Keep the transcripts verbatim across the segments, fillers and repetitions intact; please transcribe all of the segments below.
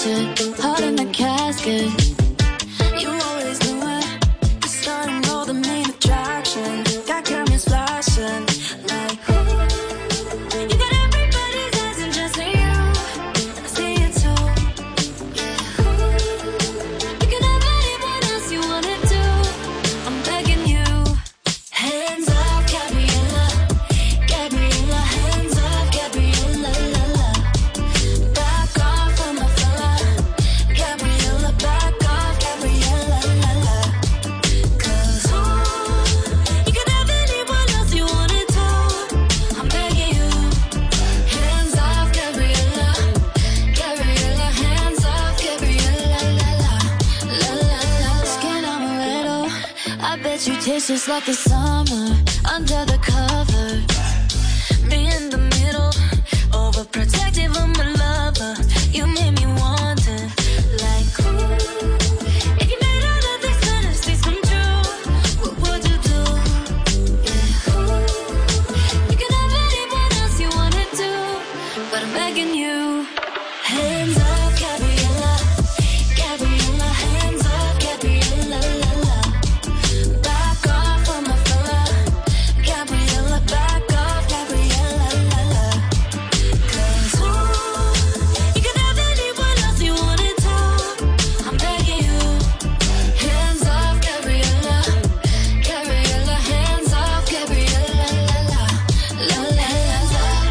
shit, heart in the casket. You always knew it, the sun and all the main attraction. Got cameras flashing, like ooh. You got everybody's eyes and just you. I see it too, yeah. Ooh. You can have anyone else you wanna do. I'm begging you, hands up, Gabriella, Gabriella, hands up, Gabriella, la la. Back off from my fella, Gabriella, back off, Gabriella, la la. 'Cause ooh, you can have anyone else you wanna do. I'm begging you, hands off, Gabriella, Gabriella, hands off, Gabriella, la la, la la la. Skin on a little, I bet you taste just like the summer under the covers. Me in the middle, overprotective of my lover. You made me wonder, like ooh, if you made all of these fantasies come true, what would you do? Yeah, ooh, you can have anyone else you wanna do, but I'm begging you, hands up, Gabriella, Gabriella, hands up, Gabriella, la la. Back off from my fella, Gabriella, back off, Gabriella, la la. 'Cause ooh, you can have anyone else you wanna do. I'm begging you, hands off, Gabriella, Gabriella, hands off, Gabriella, la la, la la, hands up,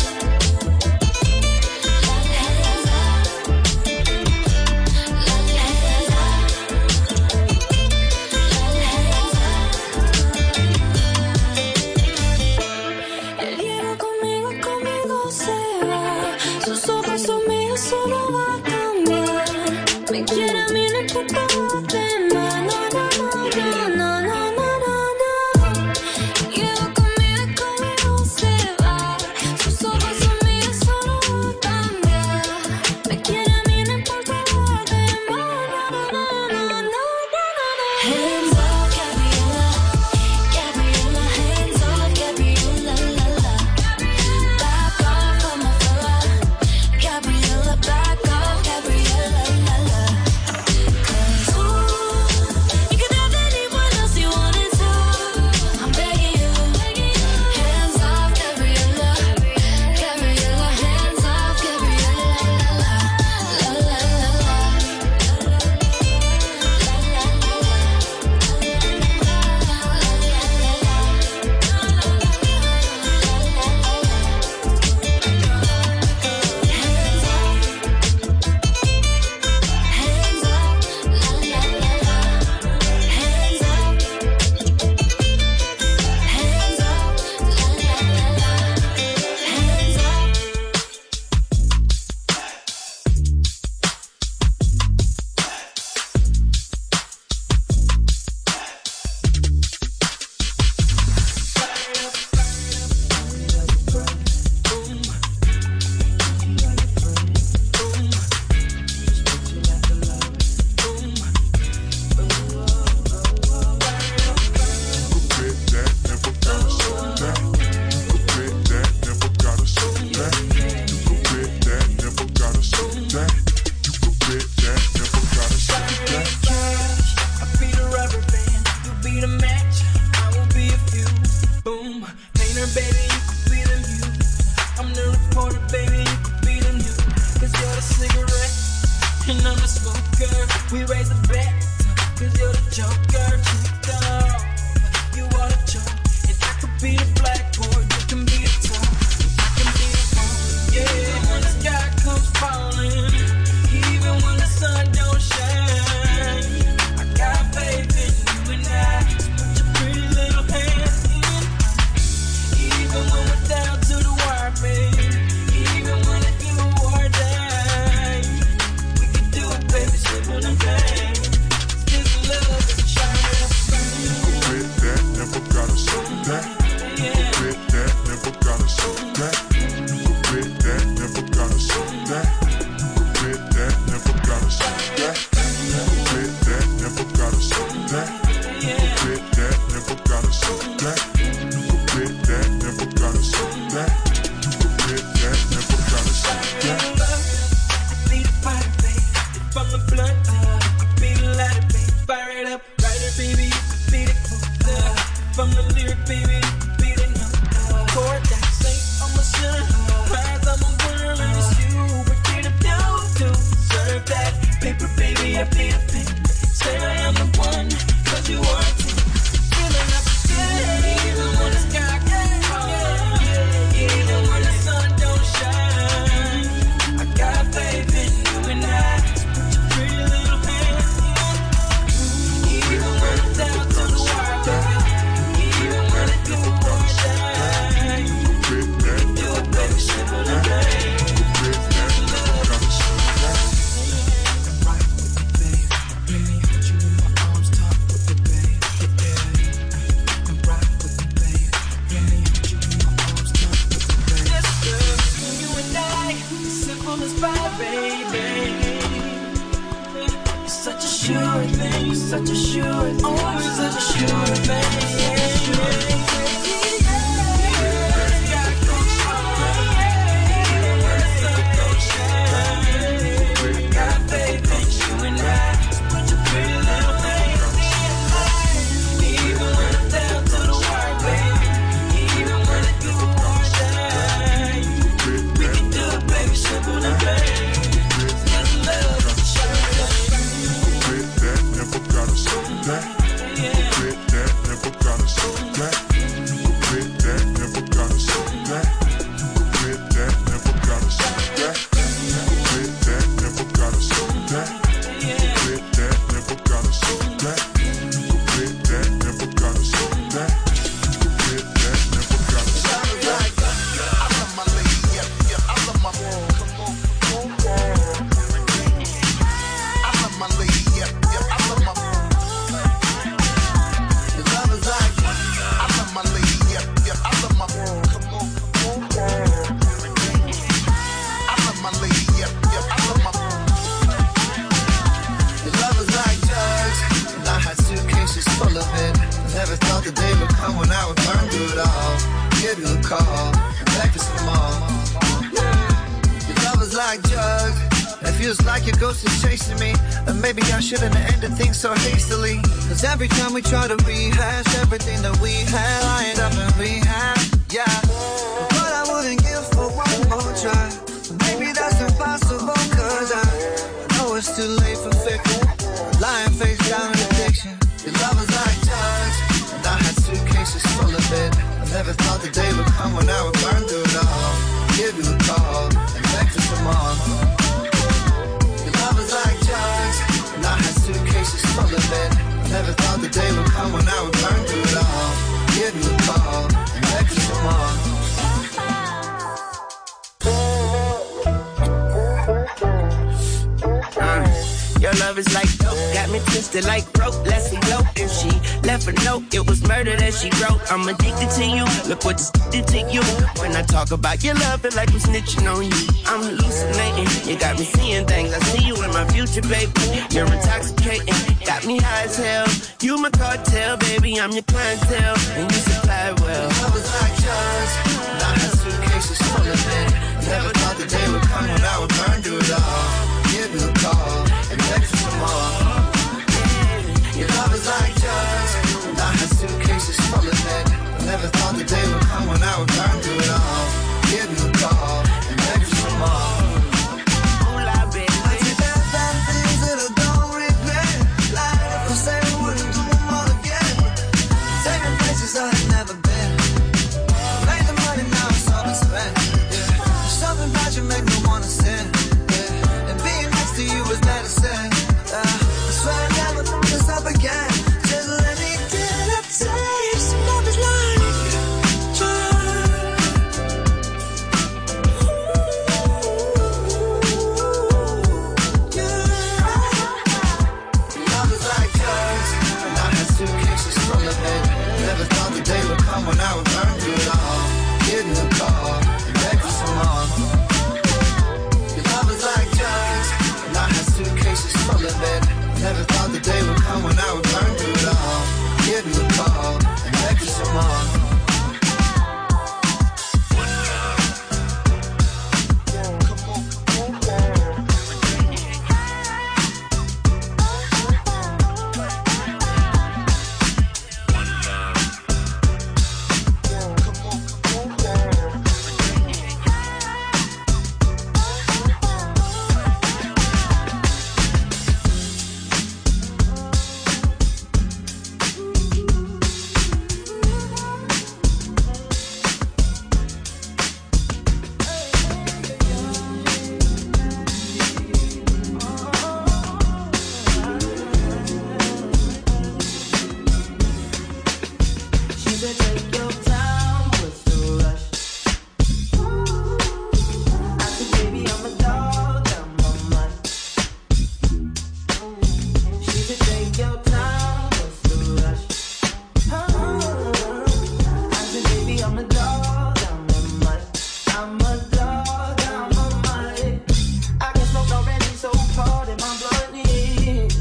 la la, hands up, la la, hands up, la la, hands up. El hielo conmigo, conmigo se va. Sus ojos son míos, solo va a cambiar. Me quiere a mí, no importa lo demás. No, no, no, no, no, no, no, no, no. El hielo conmigo, conmigo se va. Sus ojos son míos, solo va a cambiar. Me quiere a mí, no importa lo demás. No, no, no, no, no, no, no. Hands up, Gabriella, Gabriella, hands up, Gabriella, la la. Back off from my fella, Gabriella, back off, Gabriella, la la. 'Cause ooh, you can have anyone else you wanna do. I'm begging you, hands off, Gabriella, Gabriella, hands off, Gabriella, la la, la la, la la, la la, la Baby, slip on the bag. This love is From the lyric, baby, beating up. Chord that say I'm a sinner, prize I'm a winner, and it's you we're here to do to serve that paper, baby. I be a thing. Say I am the one, cause you are too. Feeling up good, even when the sky gets hard, even when the sun don't shine. I got faith in you and I. Pretty little hand, even when it's down to the wire, baby. Even when it do or die, do it, baby, simple and plain. Sure thing, such a sure thing, always such a sure thing. Got faith in you and I, such a pretty little thing. Even when it's down to the wire, baby. Even when it do or die, we can do it, baby, simple and plain. Just love. Never gotta slow that. Quit that, never gotta slow that. Quit that, never gotta slow that. Quit that, never gotta slow that. Quit that, never gotta slow that. Quit that, never gotta slow that. Quit that, never gotta slow that. Quit that, never gotta slow that. I love my lady, yeah, yeah, I love my mom. Come on, come on. I love my lady, yeah, yeah, I love my mom. Never thought the day would come when I would burn through it all. Give you a call, back to some more. Your love is like drugs. It feels like your ghost is chasing me. And maybe I shouldn't have ended things so hastily. Cause every time we try to rehash everything that we had, I end up in rehab, yeah. But I wouldn't give for one more try. Maybe that's impossible, cause I know it's too late for fickle. Lying face down in addiction. Your love is like drugs, and I had suitcases full of it. I never thought the day would come when I would burn through it all. Give you a call, and beg for some more. Your love is like drugs, and I had suitcases full of it. I never thought the day would come when I would burn through it all. Give you a call, and beg for some more. Your love is like dope, got me twisted like rope. Let's elope. If she left a note, it was murder that she wrote. I'm addicted to you, look what this did to you. When I talk about your love, feel like I'm snitching on you. I'm hallucinating, you got me seeing things. I see you in my future, baby. You're intoxicating, got me high as hell. You my cartel, baby, I'm your clientele, and you supply well. Your love is like drugs, and I had suitcases full of it. Never thought the day would come when I would burn through it all. Give you a call, and beg for some more. Your love is like drugs, and I had suitcases full of it. Never thought the day would come when I would burn through it all. Give you a call, and beg for some more. I take back bad things that I don't regret. Like if I say I wouldn't do them all again. Taking places I had never been. Made the money, now it's all been spent. Yeah. There's something about you make me wanna sin. To you was medicine. Uh, I swear I never thought this up again. Just let me get a taste of love is like. Love is like drugs, and I had suitcases full of it. Never thought the day would come when I would burn through it all. Give you a call, and beg for some more. Your love is like drugs. I had suitcases full of it. Never thought the day would come when I would burn through it all. Give you a call, and beg for some more. said take your time, what's the rush? I said baby I'm a dog, I'm a mutt. She said take your time, what's the rush? I said baby I'm a dog, I'm a mutt. I'm a dog, I'm a mutt. I can smoke already, so cold in my blood is.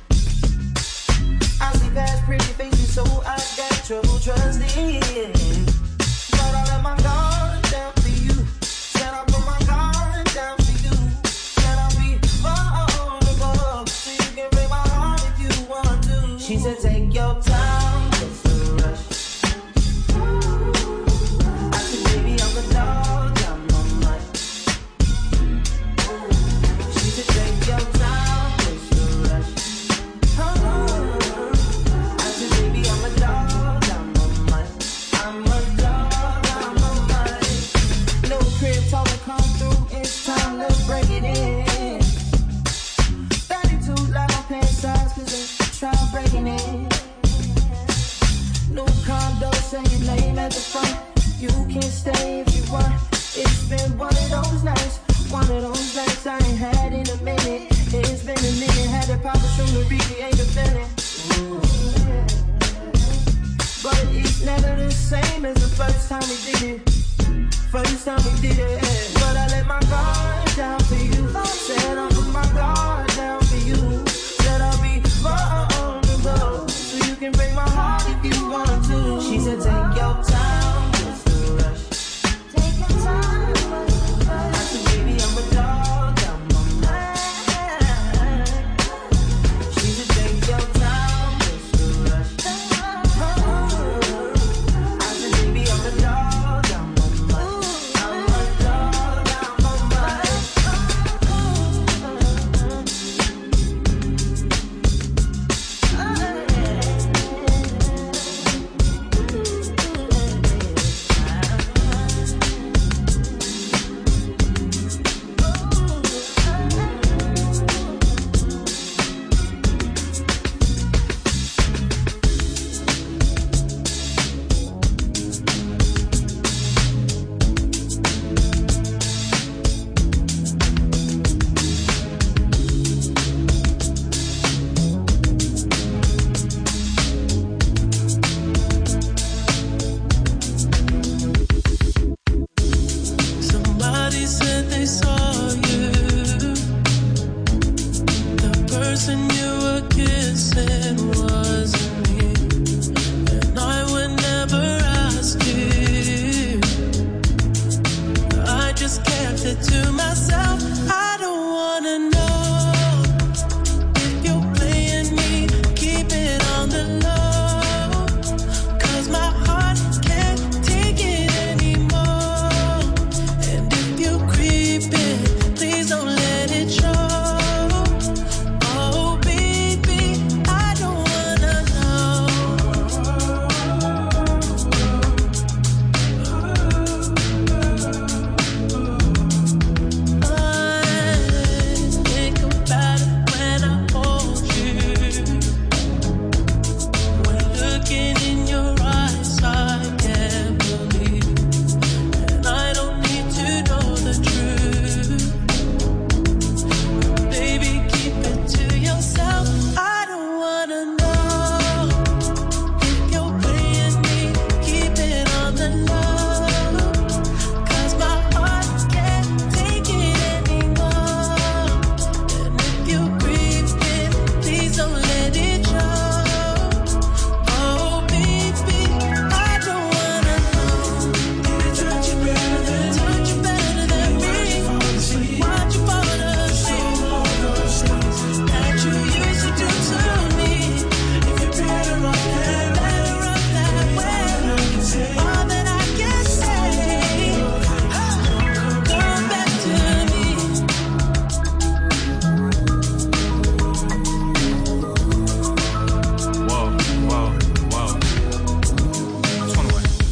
I see past pretty faces, so I got trouble trusting. But I let my guard down for you. Said I put my guard down for you. Said I'll be vulnerable, so you can break my heart if you want to. She said take your time, what's the rush? I said baby I'm a dog, I'm a mutt. She said take your time, what's the rush? I said baby I'm a dog, I'm a mutt. I'm a dog, I'm a mutt. No crib told her come through, it's time to break it in. thirty-two like my pants size, cause they try breaking it. New condo, say your name at the front. You can stay if you want. It's been one of those nights, one of those nights I ain't had in a minute. It's been a minute, had to pop a shroom to recreate the feeling. But it's never the same as the first time we did it. First time we did it. But I let my guard down for you. Said I'll put my guard down for you. Said I'll be vulnerable, so you can break my heart if you want to. She said take your time, what's the rush? Take your time, what's the rush? I said baby I'm a dog, I'm a mutt. She said take your time, what's the rush? I said baby I'm a dog, I'm a mutt. I'm a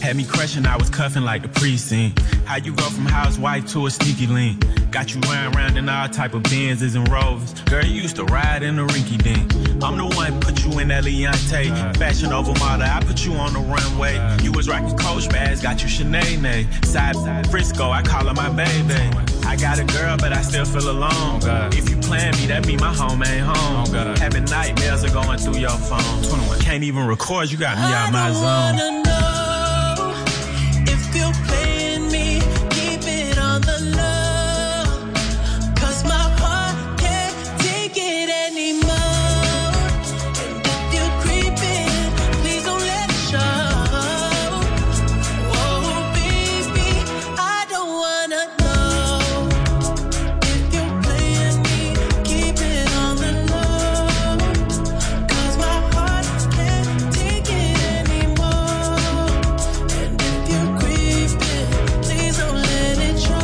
Had me crushing, I was cuffing like the precinct. How you go from housewife to a sneaky link? Got you riding around in all type of Benzes and Rovers. Girl, you used to ride in the rinky dink. I'm the one put you in that Leontay. Fashion over model, I put you on the runway. You was rocking Coach bags, got you Sinead. Side Frisco, I call her my baby. I got a girl, but I still feel alone. If you plan me, that mean my home ain't home. Having nightmares are going through your phone. twenty-one Can't even record, you got me out my zone. I don't wanna know if you're playing me, keep it on the low, 'cause my heart can't take it anymore. And if you're creeping, please don't let it show. Oh baby, I don't wanna know if you're playing me, keep it on the low, 'cause my heart can't take it anymore. And if you're creeping, please don't let it show.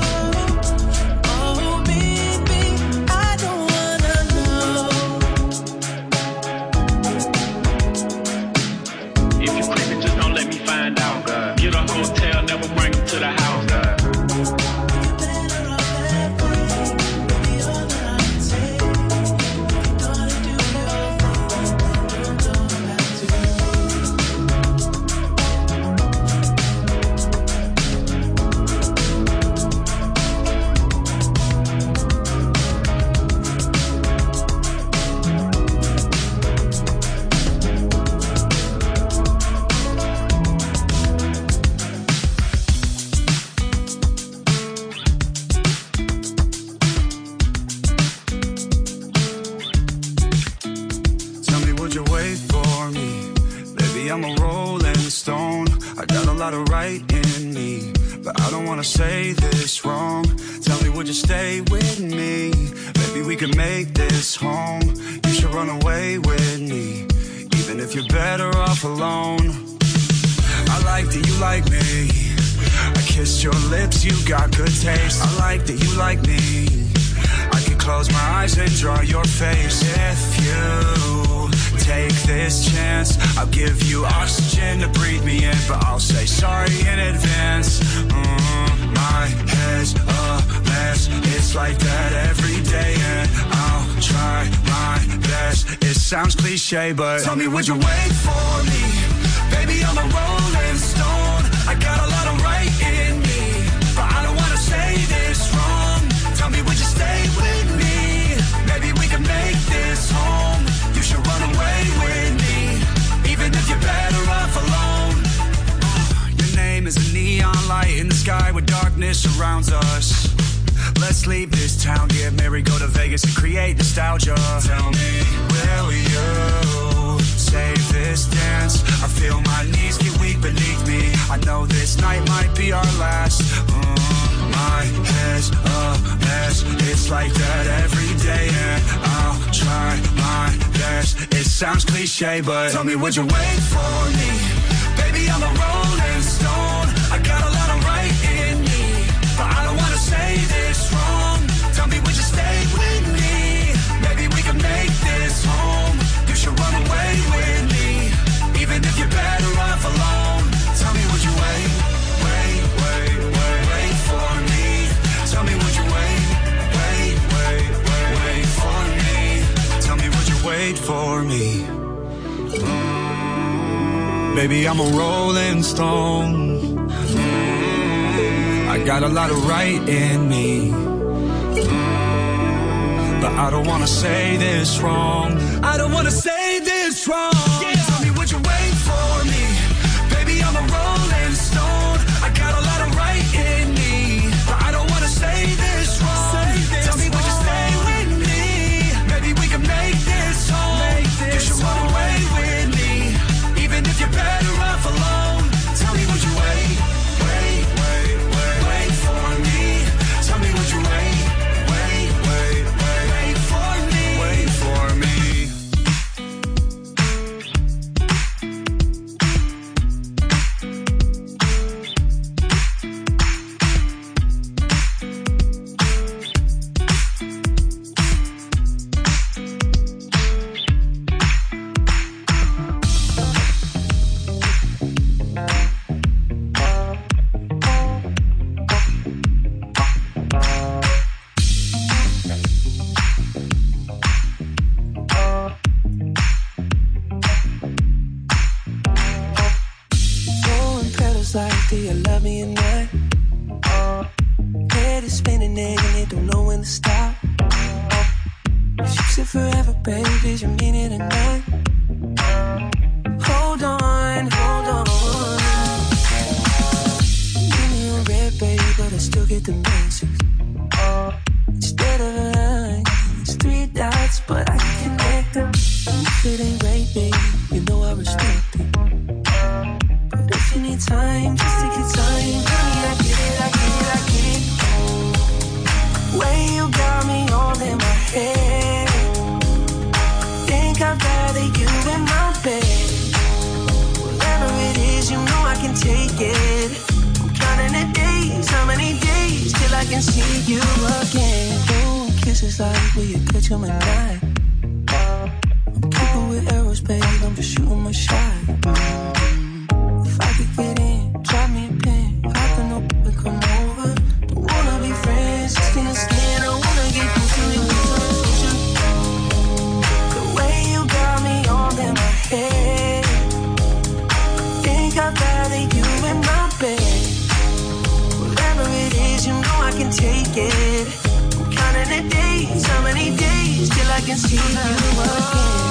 Oh baby, I don't wanna know. If you creeping, just don't let me find out. Get a hotel, never bring them to the house. Tell me, would you wait for me? Baby, I'm a rolling stone. I got a lot of right in me, but I don't wanna say this wrong. Tell me, would you stay with me? Maybe we can make this home. You should run away with me, even if you're better off alone. I like that you like me. I kissed your lips, you got good taste. I like that you like me. I can close my eyes and draw your face. If you take this chance, I'll give you oxygen to breathe me in, but I'll say sorry in advance. Mm, my head's a mess, it's like that every day, and I'll try my best. It sounds cliche, but tell me, would you wait for me? Baby, I'm a rolling stone. I got a lot of right in me, but I don't wanna say this wrong. Tell me, would you stay with me? Maybe we can make this home. You should run away with me, even if you're better off alone. Your name is a neon light in the sky where darkness surrounds us. Let's leave this town, get married, go to Vegas and create nostalgia. Tell me, will you save this dance? I feel my knees get weak beneath me. I know this night might be our last. Mm, my head's a mess, it's like that every day, and I'll try my best. It sounds cliche, but tell me, would you wait for me? Baby, I'm a rolling stone. I got a lot of right in me, but I don't wanna say this wrong. Tell me, would you stay with me? Maybe we can make this home. You should run away with me, even if you're better off alone. Tell me, would you wait, wait, wait, wait, wait for me? Tell me, would you wait, wait, wait, wait, wait for me? Tell me, would you wait for me? Mm, baby, I'm a rolling stone. Mm, I got a lot of right in me, mm, but I don't wanna say this wrong. I don't wanna say this wrong. Yeah. Tell me, would you wait for me? Baby, I'm a rolling stone. I got a lot of right in me, but I don't wanna say this wrong. Say this Tell me, would you stay with me? Maybe we can make this home. Make this you should run away with me, even if you're better off alone. Tell me, would you wait, wait, wait, wait, wait for me? Tell me, would you wait, wait, wait, wait, wait for me? Wait for me. do you love me or not? Head is spinning and it don't know when to stop. If you said forever, baby, did you mean it or not? Hold on, hold on. Give me a red, baby, but I still get the message. Instead of a line, it's three dots, but I can connect them. If it ain't right, baby, you know I respect it. But if you need time, just take your time. Honey, I get it, I get it, I get it. Way you got me all in my head. Think I'd rather you in my bed. Whatever it is, you know I can take it. I'm counting the days, how many days till I can see you again. Ooh, kisses like will you catch them at night? I'm keeping with arrows, babe, I'm just shooting my shot. If I could get in, drop me a pin. I can know we come over. Don't wanna be friends, skin to skin. I wanna get close to you. The way you got me all in my head. Think I'd rather you in my bed. Whatever it is, you know I can take it. I'm counting the days, how many days till I can see you again.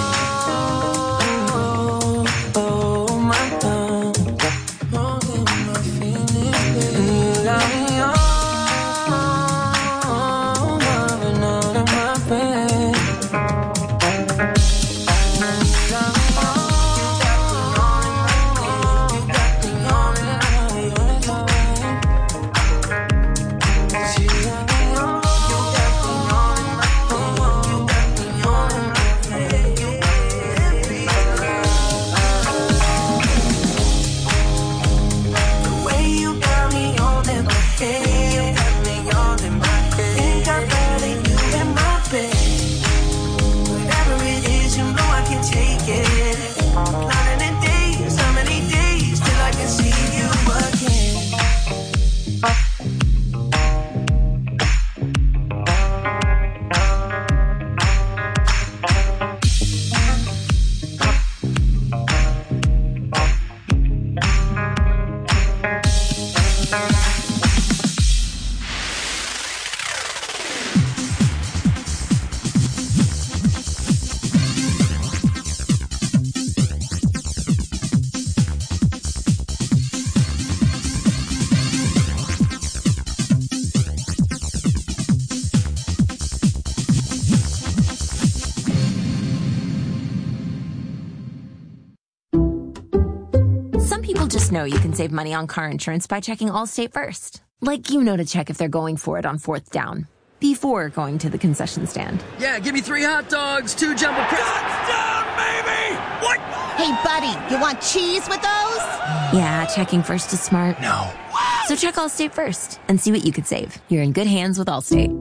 Know you can save money on car insurance by checking Allstate first. Like you know to check if they're going for it on fourth down before going to the concession stand. Yeah, give me three hot dogs, two jumbo crisps. Touchdown, baby! What? Hey, buddy, you want cheese with those? Yeah, checking first is smart. No. So check Allstate first and see what you could save. You're in good hands with Allstate.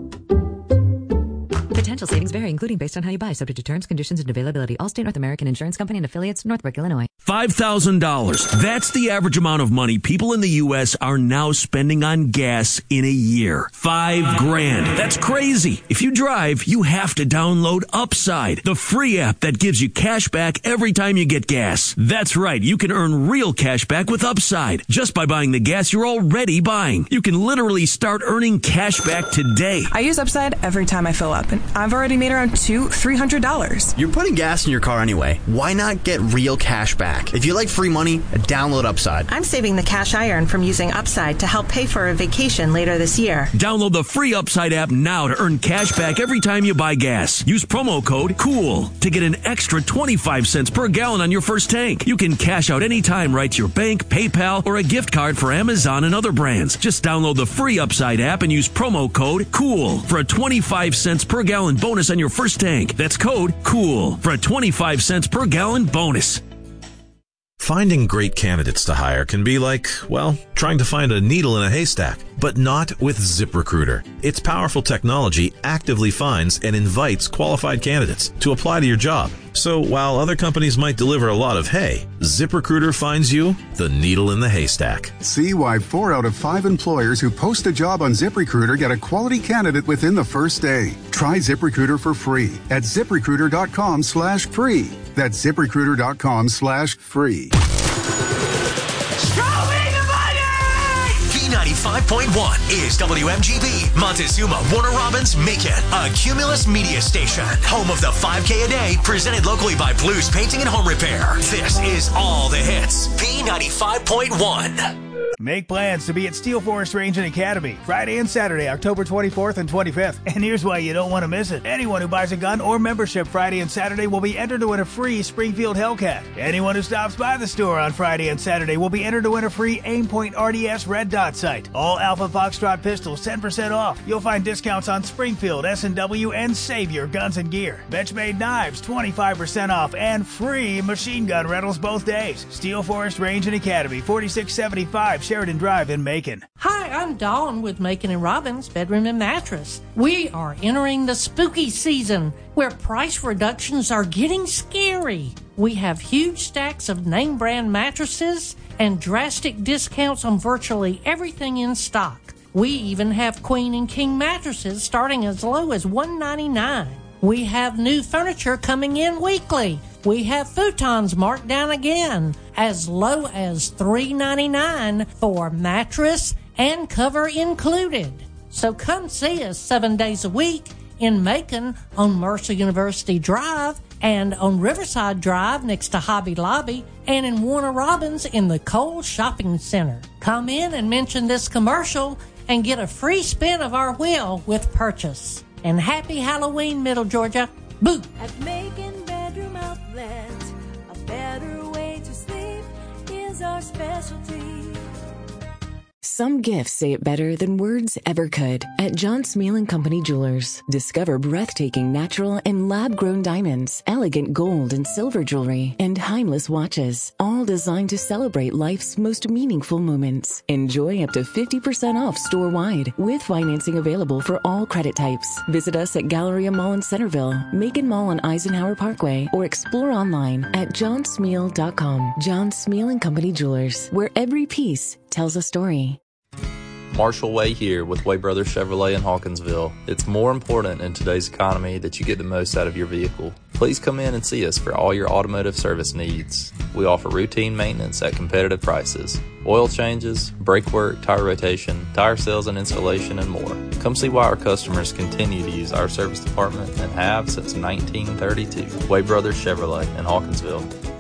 Potential savings vary, including based on how you buy, subject to terms, conditions, and availability. Allstate North American Insurance Company and affiliates, Northbrook, Illinois. five thousand dollars. That's the average amount of money people in the U S are now spending on gas in a year. Five grand. That's crazy. If you drive, you have to download Upside, the free app that gives you cash back every time you get gas. That's right. You can earn real cash back with Upside just by buying the gas you're already buying. You can literally start earning cash back today. I use Upside every time I fill up, and I've already made around two, three hundred dollars. You're putting gas in your car anyway. Why not get real cash back? If you like free money, download Upside. I'm saving the cash I earn from using Upside to help pay for a vacation later this year. Download the free Upside app now to earn cash back every time you buy gas. Use promo code COOL to get an extra twenty-five cents per gallon on your first tank. You can cash out anytime right to your bank, PayPal, or a gift card for Amazon and other brands. Just download the free Upside app and use promo code COOL for a twenty-five cents per gallon bonus on your first tank. That's code COOL for a twenty-five cents per gallon bonus. Finding great candidates to hire can be like, well, trying to find a needle in a haystack, but not with ZipRecruiter. Its powerful technology actively finds and invites qualified candidates to apply to your job. So while other companies might deliver a lot of hay, ZipRecruiter finds you the needle in the haystack. See why four out of five employers who post a job on ZipRecruiter get a quality candidate within the first day. Try ZipRecruiter for free at ZipRecruiter.com slash free. That's ZipRecruiter.com slash free. Show me the money! ninety-five point one is W M G B, Montezuma, Warner Robins, Macon, a Cumulus media station. Home of the five K a day, presented locally by Blues Painting and Home Repair. This is all the hits. B ninety-five point one. Make plans to be at Steel Forest Range and Academy Friday and Saturday, October twenty-fourth and twenty-fifth. And here's why you don't want to miss it. Anyone who buys a gun or membership Friday and Saturday will be entered to win a free Springfield Hellcat. Anyone who stops by the store on Friday and Saturday will be entered to win a free Aimpoint R D S Red Dot sight. All Alpha Foxtrot pistols ten percent off. You'll find discounts on Springfield, S and W, and Savior Guns and Gear. Benchmade knives twenty-five percent off and free machine gun rentals both days. Steel Forest Range and Academy, forty-six seventy-five Sheridan Drive in Macon. Hi, I'm Dawn with Macon and Robbins Bedroom and Mattress. We are entering the spooky season where price reductions are getting scary. We have huge stacks of name brand mattresses and drastic discounts on virtually everything in stock. We even have queen and king mattresses starting as low as one hundred ninety-nine dollars. We have new furniture coming in weekly. We have futons marked down again, as low as three hundred ninety-nine dollars for mattress and cover included. So come see us seven days a week in Macon on Mercer University Drive and on Riverside Drive next to Hobby Lobby and in Warner Robins in the Cole Shopping Center. Come in and mention this commercial and get a free spin of our wheel with purchase. And happy Halloween, Middle Georgia. Boo! At Macon Bedroom Outlet, a better way to sleep is our specialty. Some gifts say it better than words ever could. At John Smeal and Company Jewelers, discover breathtaking natural and lab-grown diamonds, elegant gold and silver jewelry, and timeless watches, all designed to celebrate life's most meaningful moments. Enjoy up to fifty percent off store-wide, with financing available for all credit types. Visit us at Galleria Mall in Centerville, Macon Mall on Eisenhower Parkway, or explore online at john smeal dot com. John Smeal and Company Jewelers, where every piece tells a story. Marshall Way here with Way Brothers Chevrolet in Hawkinsville. It's more important in today's economy that you get the most out of your vehicle. Please come in and see us for all your automotive service needs. We offer routine maintenance at competitive prices, oil changes, brake work, tire rotation, tire sales and installation, and more. Come see why our customers continue to use our service department and have since nineteen thirty-two. Way Brothers Chevrolet in Hawkinsville.